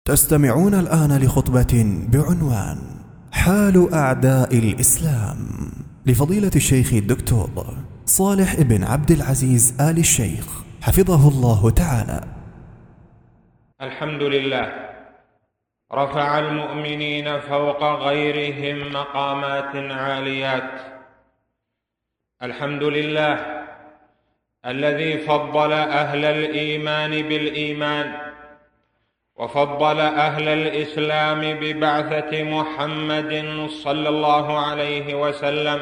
تستمعون الآن لخطبة بعنوان حال أعداء الإسلام لفضيلة الشيخ الدكتور صالح بن عبد العزيز آل الشيخ حفظه الله تعالى. الحمد لله رفع المؤمنين فوق غيرهم مقامات عاليات. الحمد لله الذي فضل أهل الإيمان بالإيمان، وفضل أهل الإسلام ببعثة محمد صلى الله عليه وسلم،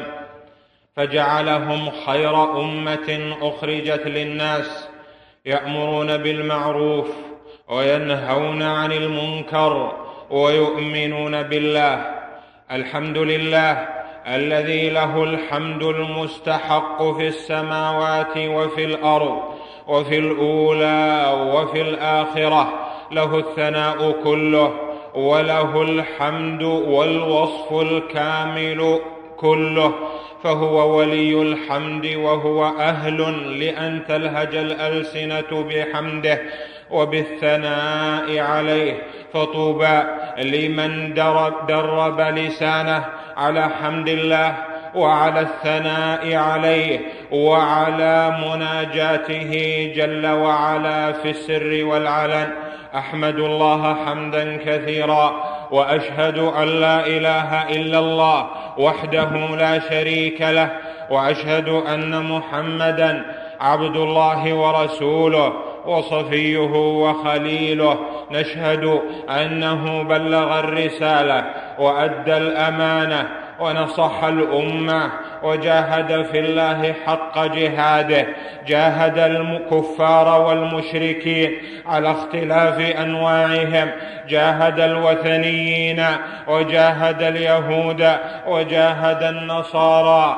فجعلهم خير أمة أخرجت للناس، يأمرون بالمعروف وينهون عن المنكر ويؤمنون بالله. الحمد لله الذي له الحمد المستحق في السماوات وفي الأرض وفي الأولى وفي الآخرة، له الثناء كله وله الحمد والوصف الكامل كله، فهو ولي الحمد وهو أهل لأن تلهج الألسنة بحمده وبالثناء عليه. فطوبى لمن درب لسانه على حمد الله وعلى الثناء عليه وعلى مناجاته جل وعلا في السر والعلن. أحمد الله حمدا كثيرا، وأشهد أن لا إله إلا الله وحده لا شريك له، وأشهد أن محمدا عبد الله ورسوله وصفيه وخليله. نشهد أنه بلغ الرسالة وأدى الأمانة ونصح الأمة وجاهد في الله حق جهاده، جاهد الكفار والمشركين على اختلاف أنواعهم، جاهد الوثنيين وجاهد اليهود وجاهد النصارى،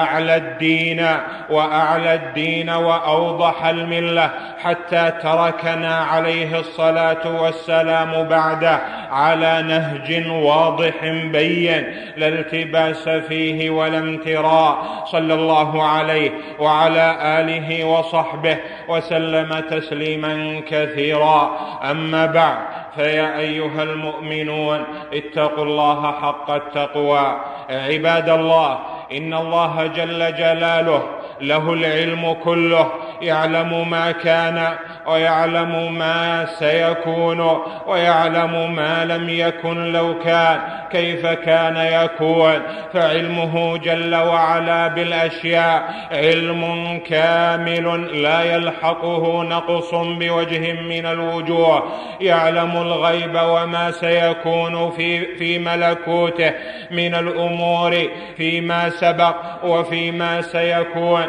وأعلى الدين وأوضح الملة، حتى تركنا عليه الصلاة والسلام بعده على نهج واضح بين لا التباس فيه ولا امتراء، صلى الله عليه وعلى آله وصحبه وسلم تسليما كثيرا. أما بعد، فيا أيها المؤمنون اتقوا الله حق التقوى. عباد الله، إن الله جل جلاله له العلم كله، يعلم ما كان ويعلم ما سيكون ويعلم ما لم يكن لو كان كيف كان يكون، فعلمه جل وعلا بالأشياء علم كامل لا يلحقه نقص بوجه من الوجوه. يعلم الغيب وما سيكون في ملكوته من الأمور فيما سبق وفيما سيكون،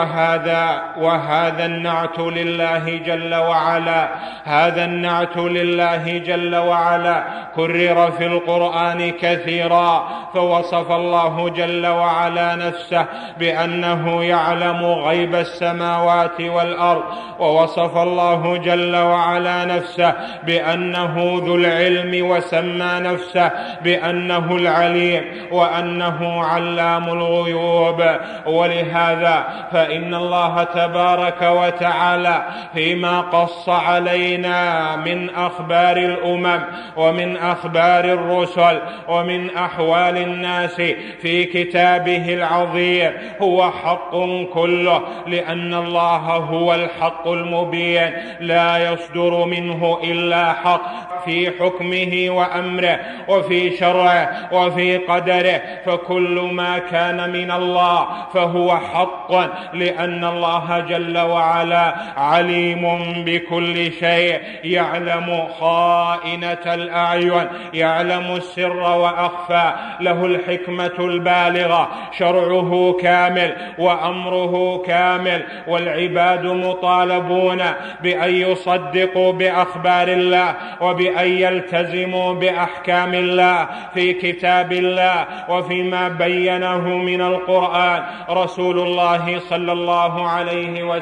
وهذا النعت لله جل وعلا، هذا النعت لله جل وعلا كرر في القرآن كثيرا. فوصف الله جل وعلا نفسه بأنه يعلم غيب السماوات والأرض، ووصف الله جل وعلا نفسه بأنه ذو العلم، وسمى نفسه بأنه العليم وأنه علام الغيوب. ولهذا فإن الله تبارك وتعالى فيما قص علينا من أخبار الأمم ومن أخبار الرسل ومن أحوال الناس في كتابه العظيم هو حق كله، لأن الله هو الحق المبين، لا يصدر منه إلا حق في حكمه وأمره وفي شرعه وفي قدره. فكل ما كان من الله فهو حق، لأن الله جل وعلا عليم بكل شيء، يعلم خائنة الأعين، يعلم السر وأخفى، له الحكمة البالغة، شرعه كامل وأمره كامل، والعباد مطالبون بأن يصدقوا بأخبار الله وبأن يلتزموا بأحكام الله في كتاب الله وفيما بينه من القرآن رسول الله صلى الله عليه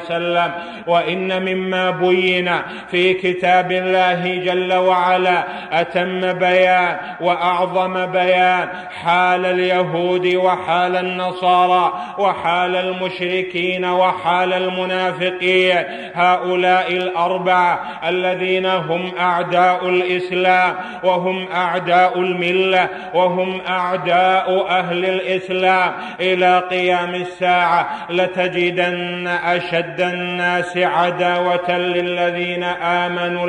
وسلم. وإن مما بين في كتاب الله جل وعلا أتم بيان وأعظم بيان حال اليهود وحال النصارى وحال المشركين وحال المنافقين، هؤلاء الأربعة الذين هم أعداء الإسلام وهم أعداء الملة وهم أعداء أهل الإسلام إلى قيام الساعة. لتجدن أشد الناس عداوة للذين آمنوا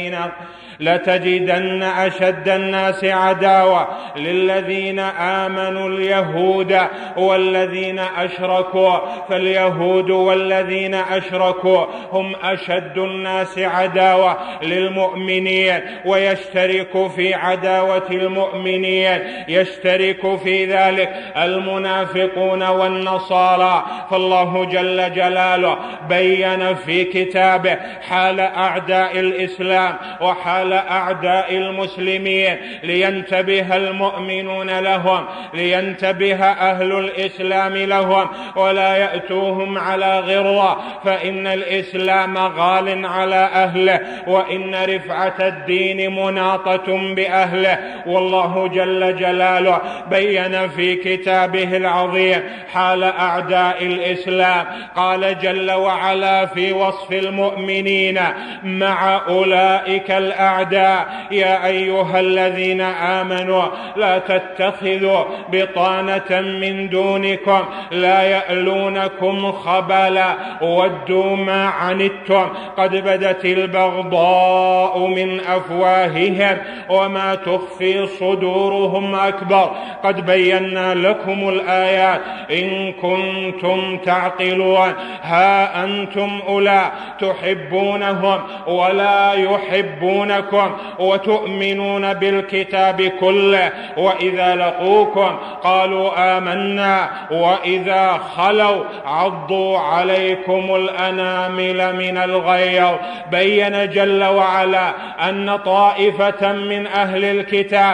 لتجدن أشد الناس عداوة للذين آمنوا اليهود والذين أشركوا، فاليهود والذين أشركوا هم أشد الناس عداوة للمؤمنين، ويشترك في عداوة المؤمنين يشترك في ذلك المنافقون والنصارى. فالله جل جلاله بين في كتابه حال أعداء الإسلام وحال أعداء المسلمين لينتبه المؤمنون لهم، لينتبه أهل الإسلام لهم، ولا يأتوهم على غرة، فإن الإسلام غال على أهله، وإن رفعة الدين مناطة بأهله. والله جل جلاله بين في كتابه العظيم حال أعداء الإسلام، قال جل وعلا في وصف المؤمنين مع أولئك الأعداء: يا أيها الذين آمنوا لا تتخذوا بطانة من دونكم لا يألونكم خبالا ودوا ما عنتم قد بدت البغضاء من أفواههم وما تخفي صدورهم أكبر قد بينا لكم الآيات إن كنتم تعقلون. ها أنتم أولئك تحبونهم ولا يحبونكم وتؤمنون بالكتاب كله، وإذا لقوكم قالوا آمنا وإذا خلوا عضوا عليكم الأنامل من الغيظ. بين جل وعلا أن طائفة من أهل الكتاب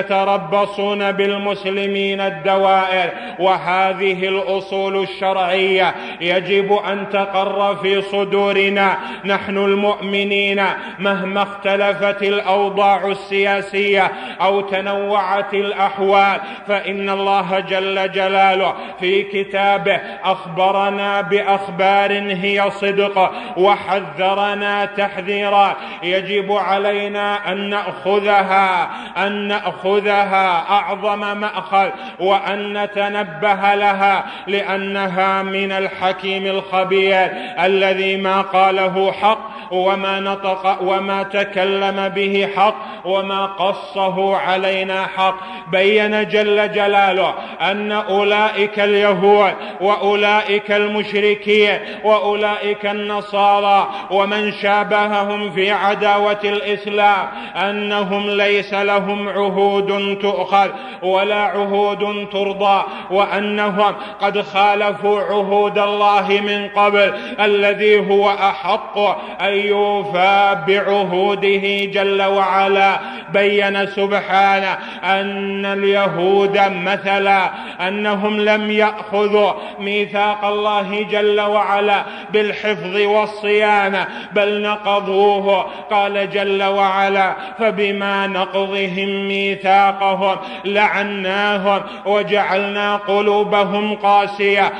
يتربصون بالمسلمين الدوائر، وهذه الأصول الشرعية يجب أن تقر في صدورنا نحن المؤمنين مهما اختلفت الأوضاع السياسية أو تنوعت الأحوال، فإن الله جل جلاله في كتابه أخبرنا بأخبار هي صدق وحذرنا تحذيرا يجب علينا أن نأخذها أعظم مأخذ وأن نتنبه لها، لأنها من الحكيم الخبير الذي ما قاله حق وما نطق وما تكلم به حق وما قصه علينا حق. بين جل جلاله أن أولئك اليهود وأولئك المشركين وأولئك النصارى ومن شابههم في عداوة الإسلام أنهم ليس لهم عهود تؤخذ ولا عهود ترضى، وأنهم قد خالفوا عهود الله من قبل الذي هو أحق أن يوفى بعهوده جل وعلا. بين سبحانه أن اليهود مثلا أنهم لم يأخذوا ميثاق الله جل وعلا بالحفظ والصيانة بل نقضوه. قال جل وعلا فبما نقضهم ميثاقهم لعناهم وجعلنا قلوبهم قاسية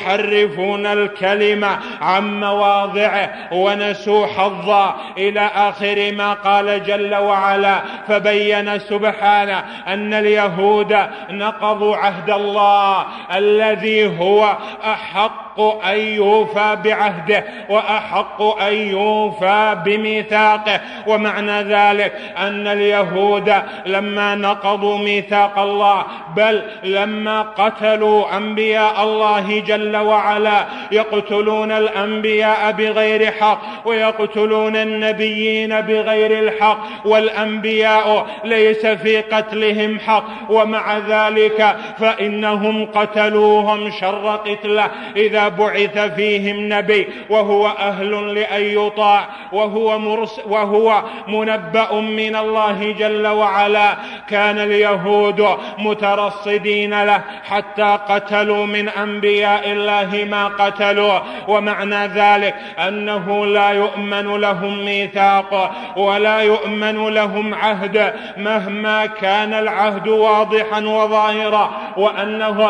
يحرفون الكلمة عن مواضعه ونسوا حظا إلى آخر ما قال جل وعلا. فبين سبحانه أن اليهود نقضوا عهد الله الذي هو أحق أن يوفى بعهده وأحق أن يوفى بميثاقه. ومعنى ذلك أن اليهود لما نقضوا ميثاق الله بل لما قتلوا أنبياء الله جل وعلا يقتلون الأنبياء بغير حق ويقتلون النبيين بغير الحق، والأنبياء ليس في قتلهم حق، ومع ذلك فإنهم قتلوهم شر قتله إذا بعث فيهم نبي وهو أهل لأن يطاع وهو منبأ من الله جل وعلا كان اليهود مترصدين له حتى قتلوا من أنبياء الله ما قتلوا، ومعنى ذلك أنه لا يؤمن لهم ميثاق ولا يؤمن لهم عهد مهما كان العهد واضحا وظاهرا، وأنهم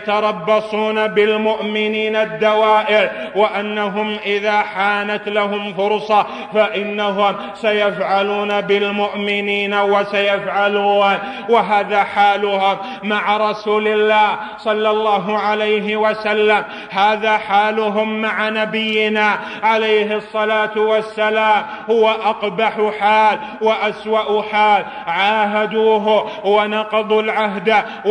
يتربصون بالمؤمنين الدوائر، وأنهم إذا حانت لهم فرصة فإنهم سيفعلون بالمؤمنين وسيفعلون. وهذا حالهم مع رسول الله صلى الله عليه وسلم، هذا حالهم مع نبينا عليه الصلاة والسلام، هو أقبح حال وأسوأ حال. عاهدوه ونقضوا العهد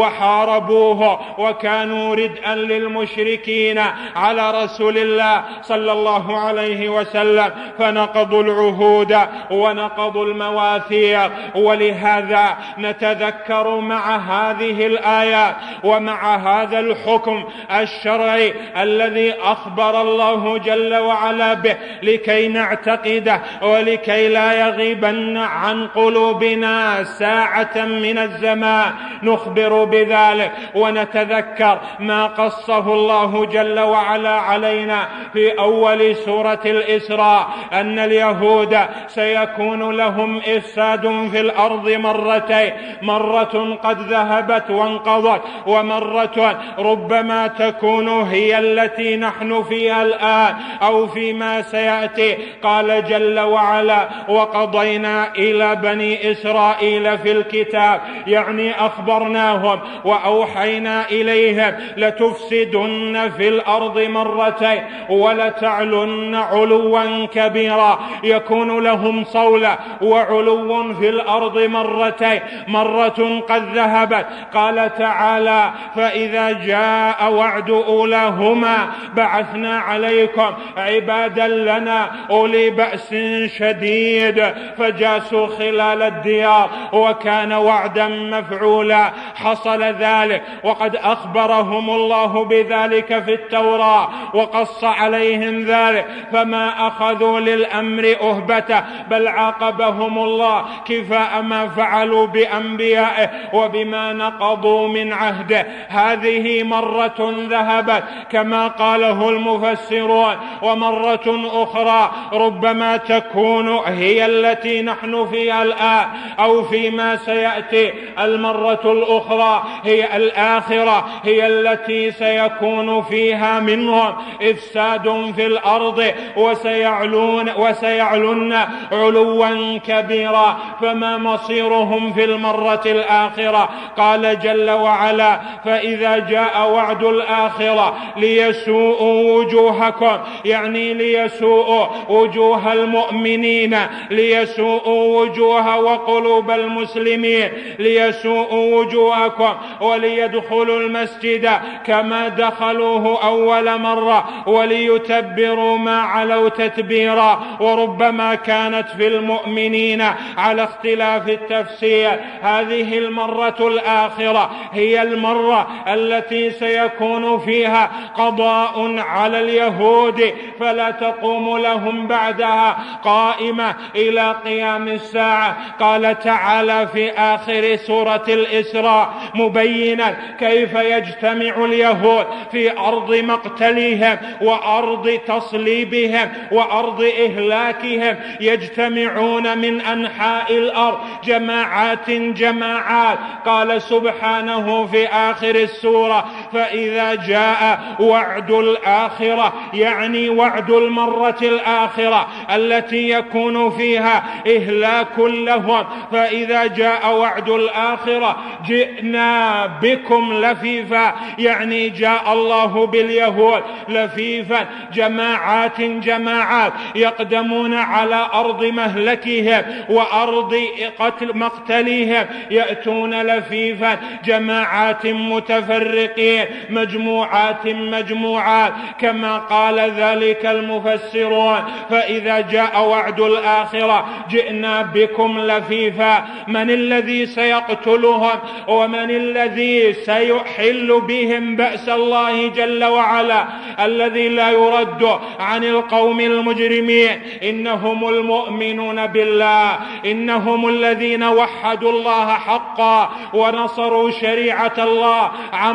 وحاربوه وكانوا ردءا للمشركين على رسول الله صلى الله عليه وسلم، فنقضوا العهود ونقضوا المواثيق. ولهذا نتذكر مع هذه الآيات ومع هذا الحكم الشرعي الذي أخبر الله جل وعلا به لكي نعتقده ولكي لا يغيبن عن قلوبنا ساعة من الزمان، نخبر بذلك ونتذكر ما قصه الله جل وعلا علينا في أول سورة الإسراء، أن اليهود سيكون لهم إفساد في الأرض مرتين، مرة قد ذهبت وانقضت، ومرة ربما تكون هي التي نحن فيها الآن أو فيما سيأتي. قال جل وعلا: وقضينا إلى بني إسرائيل في الكتاب، يعني أخبرناهم وأوحينا إليهم لتفسدن في الأرض مرتين ولتعلن علوا كبيرا. يكون لهم صولة وعلو في الأرض مرتين، مرة قد ذهبت. قال تعالى: فإذا جاء وعد أولاهما بعثنا عليكم عبادا لنا أولي بأس شديد فجاسوا خلال الديار وكان وعدا مفعولا. حصل ذلك وقد أخبرهم الله بذلك في التوراة وقص عليهم ذلك، فما أخذوا للأمر أهبته، بل عاقبهم الله كفاء ما فعلوا بأنبيائه وبما نقضوا من عهده. هذه مرة ذهبت كما قاله المفسرون، ومرة أخرى ربما تكون هي التي نحن فيها الآن أو فيما سيأتي. المرة الأخرى هي الآخرة، هي التي سيكون فيها منهم إفساد في الأرض وسيعلن علوا كبيرا. فما مصيرهم في المرة الآخرة؟ قال جل وعلا: فإذا جاء وعد الآخرة ليسوءوا وجوهكم، يعني ليسوءوا وجوه المؤمنين، ليسوءوا وجوه وقلوب المسلمين، ليسوءوا وجوهكم وليدخلوا المسجد كما دخلوه أول مرة وليتبروا ما علوا تتبيرا. وربما كانت في المؤمنين على اختلاف التفسير. هذه المرة الآخرة هي المرة التي سيكون فيها قضاء على اليهود فلا تقوم لهم بعدها قائمة إلى قيام الساعة. قال تعالى في آخر سورة الإسراء مبينا كيف يجتمع اليهود في أرض مقتلهم وأرض تصليبهم وأرض إهلاكهم، يجتمعون من أنحاء الأرض جماعات جماعات. قال سبحانه في آخر السورة: فإذا جاء وعد الآخرة، يعني وعد المرة الآخرة التي يكون فيها إهلاك لهم. فإذا جاء وعد الآخرة جئنا بكم لفيفا، يعني جاء الله باليهود لفيفا، جماعات جماعات يقدمون على أرض مهلكهم وأرض مقتلهم، يأتون لفيفا جماعات متفرقين المسلمين مجموعات كما قال ذلك المفسرون: فإذا جاء وعد الآخرة جئنا بكم لفيفا. من الذي سيقتلهم ومن الذي سيحل بهم بأس الله جل وعلا الذي لا يرد عن القوم المجرمين؟ إنهم المؤمنون بالله، إنهم الذين وحدوا الله حقا ونصروا شريعة الله.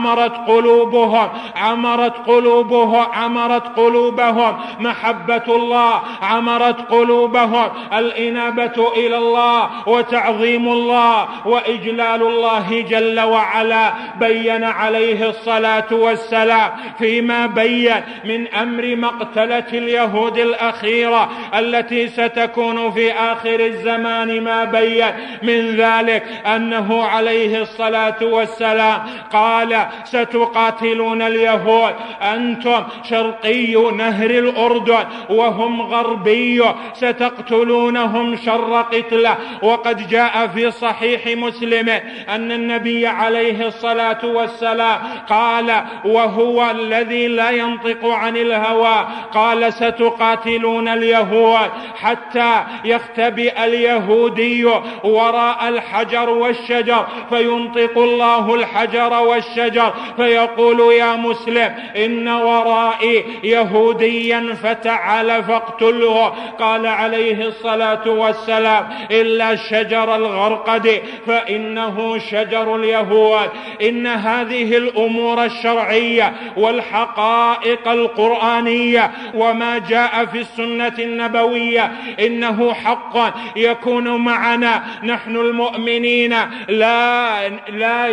عمرت قلوبهم محبة الله، عمرت قلوبهم الإنابة إلى الله وتعظيم الله وإجلال الله جل وعلا. بين عليه الصلاة والسلام فيما بين من أمر مقتلة اليهود الأخيرة التي ستكون في آخر الزمان، ما بين من ذلك أنه عليه الصلاة والسلام قال: ستقاتلون اليهود، أنتم شرقي نهر الأردن وهم غربي، ستقتلونهم شر قتلة. وقد جاء في صحيح مسلم أن النبي عليه الصلاة والسلام قال وهو الذي لا ينطق عن الهوى، قال: ستقاتلون اليهود حتى يختبئ اليهودي وراء الحجر والشجر، فينطق الله الحجر والشجر فيقول: يا مسلم إن ورائي يهوديا فتعال فاقتله. قال عليه الصلاة والسلام: إلا شجر الغرقد فإنه شجر اليهود. إن هذه الأمور الشرعية والحقائق القرآنية وما جاء في السنة النبوية إنه حقا يكون معنا نحن المؤمنين، لا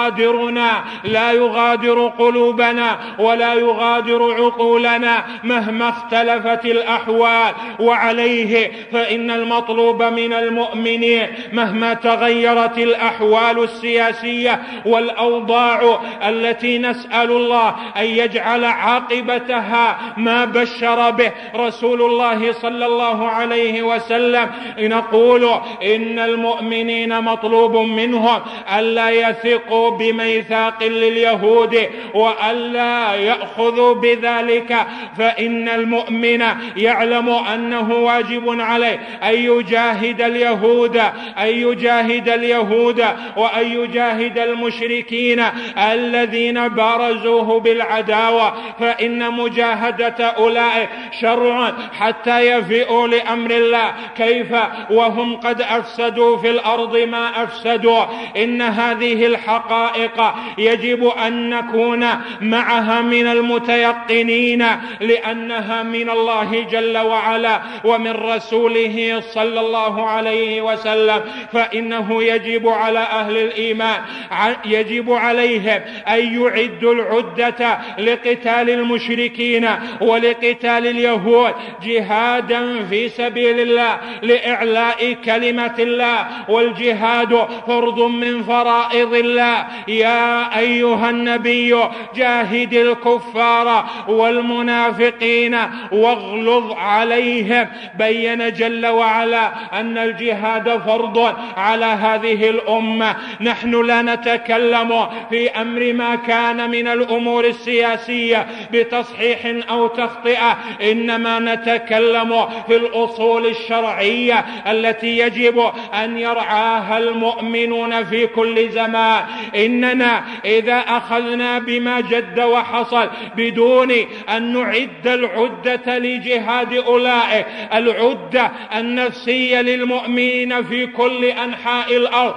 يغادر قلوبنا ولا يغادر عقولنا مهما اختلفت الأحوال. وعليه فإن المطلوب من المؤمنين مهما تغيرت الأحوال السياسية والأوضاع التي نسأل الله أن يجعل عاقبتها ما بشر به رسول الله صلى الله عليه وسلم، نقول إن المؤمنين مطلوب منهم ألا يثقوا بميثاق لليهود وألا يأخذوا بذلك، فإن المؤمن يعلم أنه واجب عليه أن يجاهد اليهود وأن يجاهد المشركين الذين بارزوه بالعداوة، فإن مجاهدة أولئك شرع حتى يفئوا لأمر الله. كيف وهم قد أفسدوا في الأرض ما أفسدوا؟ إن هذه الحقائق يجب أن نكون معها من المتيقنين، لأنها من الله جل وعلا ومن رسوله صلى الله عليه وسلم. فإنه يجب على أهل الإيمان، يجب عليهم أن يعدوا العدة لقتال المشركين ولقتال اليهود جهادا في سبيل الله لإعلاء كلمة الله، والجهاد فرض من فرائض الله. يا أيها النبي جاهد الكفار والمنافقين واغلظ عليهم. بين جل وعلا أن الجهاد فرض على هذه الأمة. نحن لا نتكلم في أمر ما كان من الأمور السياسية بتصحيح أو تخطئة، إنما نتكلم في الأصول الشرعية التي يجب أن يرعاها المؤمنون في كل زمان. إننا إذا أخذنا بما جد وحصل بدون أن نعد العدة لجهاد أولئك، العدة النفسية للمؤمنين في كل أنحاء الأرض،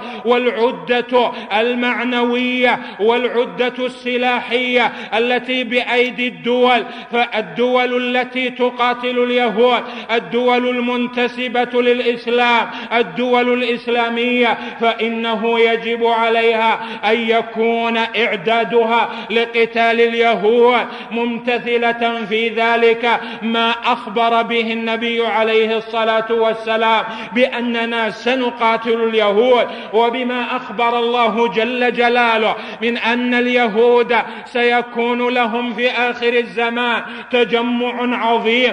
والعدة المعنوية، والعدة السلاحية التي بأيدي الدول، فالدول التي تقاتل اليهود الدول المنتسبة للإسلام، الدول الإسلامية، فإنه يجب عليها أن يكون إعدادها لقتال اليهود ممتثلة في ذلك ما أخبر به النبي عليه الصلاة والسلام بأننا سنقاتل اليهود، وبما أخبر الله جل جلاله من أن اليهود سيكون لهم في آخر الزمان تجمع عظيم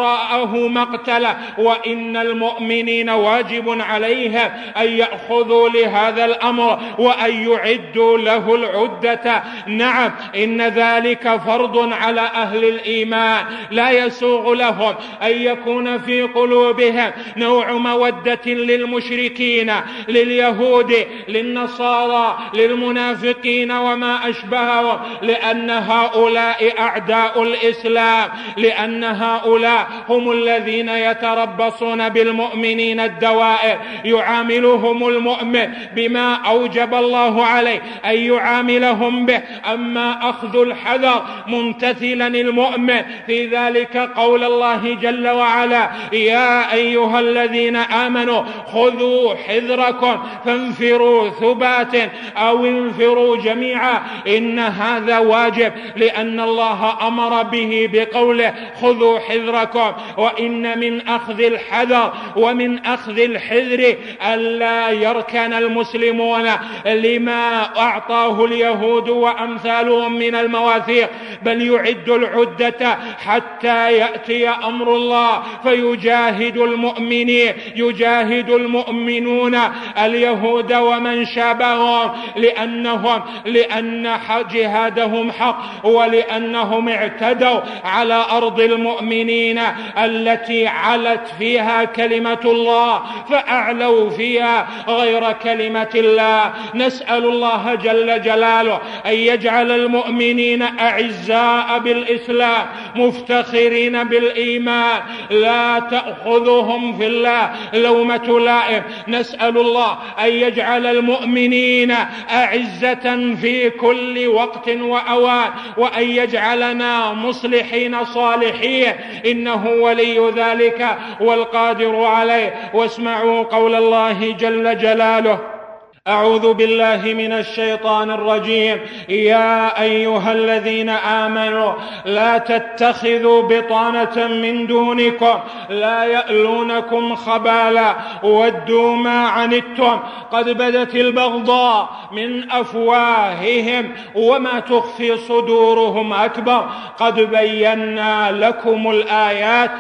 وراءه مقتلة، وإن المؤمنين واجب عليهم أن يأخذوا لهذا الأمر وأن يعدوا فليعدوا له العدة. نعم، إن ذلك فرض على أهل الإيمان، لا يسوغ لهم أن يكون في قلوبهم نوع مودة للمشركين، لليهود، للنصارى، للمنافقين وما أشبههم، لأن هؤلاء أعداء الإسلام، لأن هؤلاء هم الذين يتربصون بالمؤمنين الدوائر، يعاملهم المؤمن بما أوجب الله عليه أن يعاملهم به. أما أخذ الحذر ممتثلا المؤمن في ذلك قول الله جل وعلا: يا أيها الذين آمنوا خذوا حذركم فانفروا ثبات أو انفروا جميعا. إن هذا واجب، لأن الله أمر به بقوله: خذوا حذركم. وإن من أخذ الحذر ومن أخذ الحذر ألا يركن المسلمون لما أعطاه اليهود وأمثالهم من المواثيق، بل يعد العدة حتى يأتي أمر الله فيجاهد المؤمنين، يجاهد المؤمنون اليهود ومن شابههم، لأن جهادهم حق، ولأنهم اعتدوا على أرض المؤمنين التي علت فيها كلمة الله، فأعلوا فيها غير كلمة الله. نسأل الله جل جلاله أن يجعل المؤمنين أعزاء بالإسلام مفتخرين بالإيمان، لا تأخذهم في الله لومة لائم. نسأل الله أن يجعل المؤمنين أعزة في كل وقت وأوان، وأن يجعلنا مصلحين صالحين، إنه ولي ذلك والقادر عليه. واسمعوا قول الله جل جلاله: أعوذ بالله من الشيطان الرجيم. يا أيها الذين آمنوا لا تتخذوا بطانة من دونكم لا يألونكم خبالا ودوا ما عنتم قد بدت البغضاء من أفواههم وما تخفي صدورهم أكبر قد بينا لكم الآيات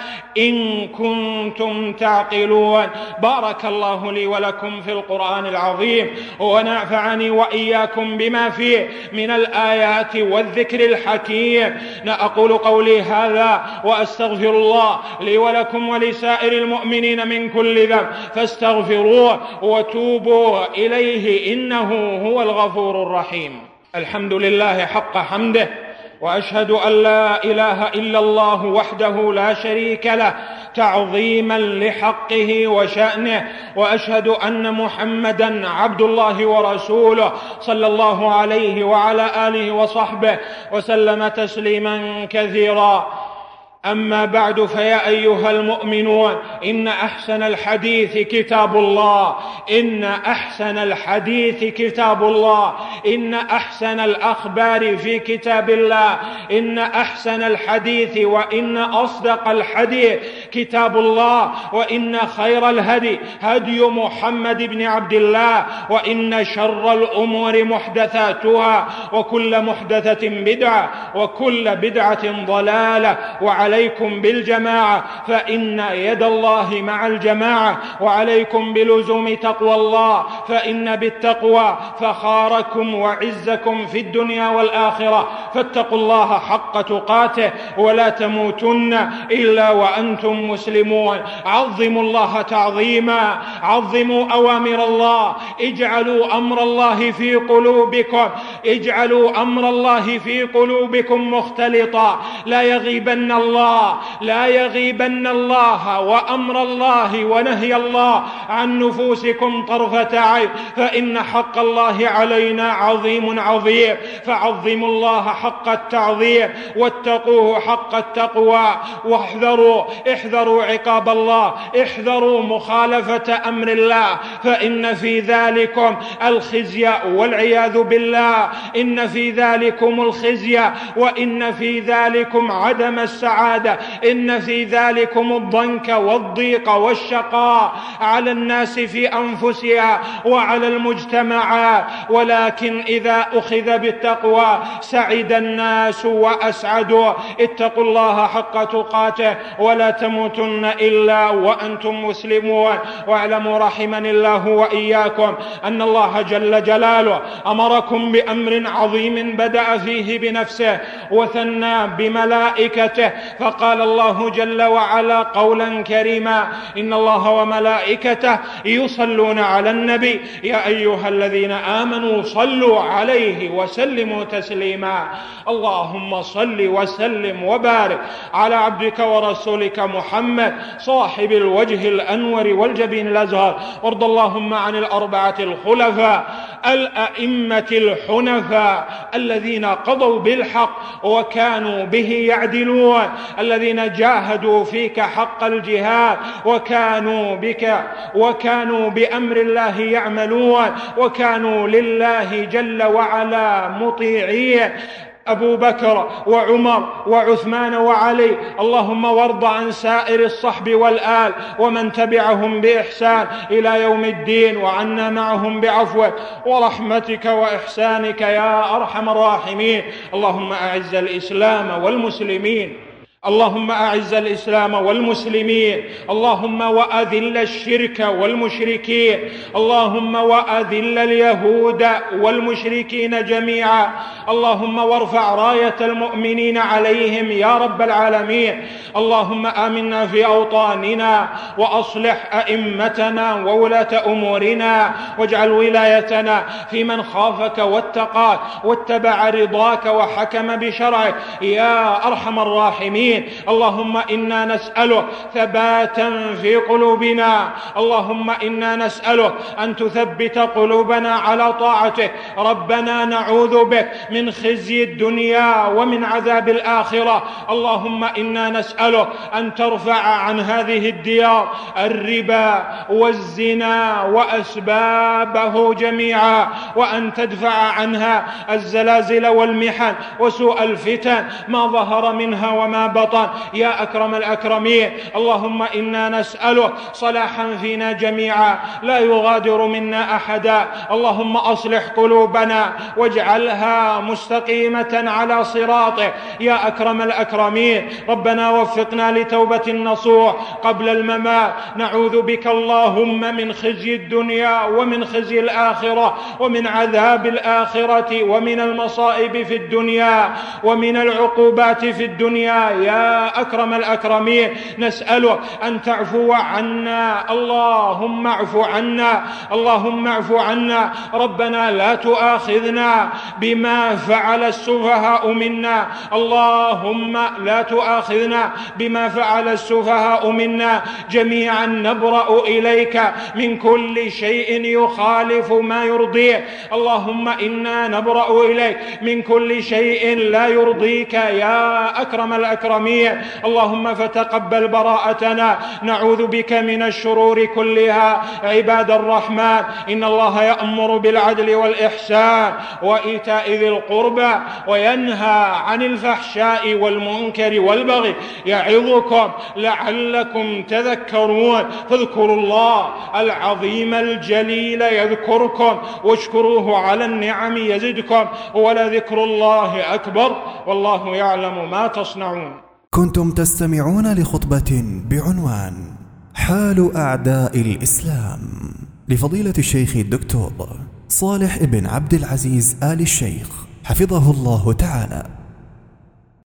إن كنتم تعقلون. بارك الله لي ولكم في القرآن العظيم، ونفعني وإياكم بما فيه من الآيات والذكر الحكيم. أقول قولي هذا وأستغفر الله لي ولكم ولسائر المؤمنين من كل ذنب، فاستغفروه وتوبوا إليه إنه هو الغفور الرحيم. الحمد لله حق حمده، وأشهد أن لا إله إلا الله وحده لا شريك له تعظيما لحقه وشأنه، وأشهد أن محمدا عبد الله ورسوله صلى الله عليه وعلى آله وصحبه وسلم تسليما كثيرا. أما بعد، فيا أيها المؤمنون، إن أحسن الحديث كتاب الله، إن أحسن الحديث كتاب الله، إن أحسن الأخبار في كتاب الله، إن أحسن الحديث وإن أصدق الحديث كتاب الله، وإن خير الهدي هدي محمد بن عبد الله، وإن شر الأمور محدثاتها، وكل محدثة بدعة، وكل بدعة ضلالة. وعليكم بالجماعة، فإن يد الله مع الجماعة، وعليكم بلزوم تقوى الله، فإن بالتقوى فخاركم وعزكم في الدنيا والآخرة. فاتقوا الله حق تقاته ولا تموتن إلا وأنتم مسلمون. عظموا الله تعظيما، عظموا أوامر الله، اجعلوا أمر الله في قلوبكم، اجعلوا أمر الله في قلوبكم مختلطا، لا يغيبن الله وأمر الله ونهي الله عن نفوسكم طرفة عين، فإن حق الله علينا عظيم عظيم. فعظموا الله حق التعظيم، واتقوه حق التقوى، احذروا عقاب الله، احذروا مخالفة أمر الله، فإن في ذلكم الخزي والعياذ بالله، إن في ذلكم الخزي، وإن في ذلكم عدم السعادة، إن في ذلكم الضنك والضيق والشقاء على الناس في أنفسها وعلى المجتمعات. ولكن إذا أخذ بالتقوى سعد سعد الناس وأسعدوا. اتقوا الله حق تقاته ولا تموتن إلا وأنتم مسلمون. واعلموا رحمني الله وإياكم أن الله جل جلاله أمركم بأمر عظيم بدأ فيه بنفسه وثنى بملائكته، فقال الله جل وعلا قولا كريما: إن الله وملائكته يصلون على النبي يا أيها الذين آمنوا صلوا عليه وسلموا تسليما. اللهم صل وسلم وبارك على عبدك ورسولك محمد صاحب الوجه الأنور والجبين الأزهر. وارض اللهم عن الأربعة الخلفاء الأئمة الحنفاء الذين قضوا بالحق وكانوا به يعدلون، الذين جاهدوا فيك حق الجهاد وكانوا بأمر الله يعملون وكانوا لله جل وعلا مطيعين: أبو بكر وعمر وعثمان وعلي. اللهم وارض عن سائر الصحب والآل ومن تبعهم بإحسان إلى يوم الدين، وعنا معهم بعفوك ورحمتك وإحسانك يا أرحم الراحمين. اللهم أعز الإسلام والمسلمين، اللهم أعز الإسلام والمسلمين، اللهم وأذل الشرك والمشركين، اللهم وأذل اليهود والمشركين جميعا، اللهم وارفع راية المؤمنين عليهم يا رب العالمين. اللهم آمنا في أوطاننا وأصلح أئمتنا وولاة أمورنا، واجعل ولايتنا في من خافك واتقاك واتبع رضاك وحكم بشرعك يا أرحم الراحمين. اللهم إنا نسألك ثباتا في قلوبنا، اللهم إنا نسألك أن تثبت قلوبنا على طاعتك. ربنا نعوذ بك من خزي الدنيا ومن عذاب الآخرة. اللهم إنا نسألك أن ترفع عن هذه الديار الربا والزنا وأسبابه جميعا، وأن تدفع عنها الزلازل والمحن وسوء الفتن ما ظهر منها وما بطن يا أكرم الأكرمين. اللهم إنا نسألك صلاحا فينا جميعا لا يغادر منا أحدا. اللهم أصلح قلوبنا واجعلها مستقيمة على صراطك يا أكرم الأكرمين. ربنا وفقنا لتوبة نصوح قبل الممات. نعوذ بك اللهم من خزي الدنيا ومن خزي الآخرة ومن عذاب الآخرة ومن المصائب في الدنيا ومن العقوبات في الدنيا يا أكرم الأكرمين. نسألك أن تعفو عنا، اللهم اعف عنا، اللهم اعف عنا. ربنا لا تؤاخذنا بما فعل السفهاء منا، اللهم لا تؤاخذنا بما فعل السفهاء منا. جميعا نبرأ إليك من كل شيء يخالف ما يرضيك. اللهم إنا نبرأ إليك من كل شيء لا يرضيك يا أكرم الأكرمين. اللهم فتقبل براءتنا. نعوذ بك من الشرور كلها. عباد الرحمن، إن الله يأمر بالعدل والإحسان وإيتاء ذي القربى وينهى عن الفحشاء والمنكر والبغي يعظكم لعلكم تذكرون. فاذكروا الله العظيم الجليل يذكركم واشكروه على النعم يزدكم ولذكر الله أكبر والله يعلم ما تصنعون. كنتم تستمعون لخطبة بعنوان حال أعداء الإسلام لفضيلة الشيخ الدكتور صالح بن عبد العزيز آل الشيخ حفظه الله تعالى.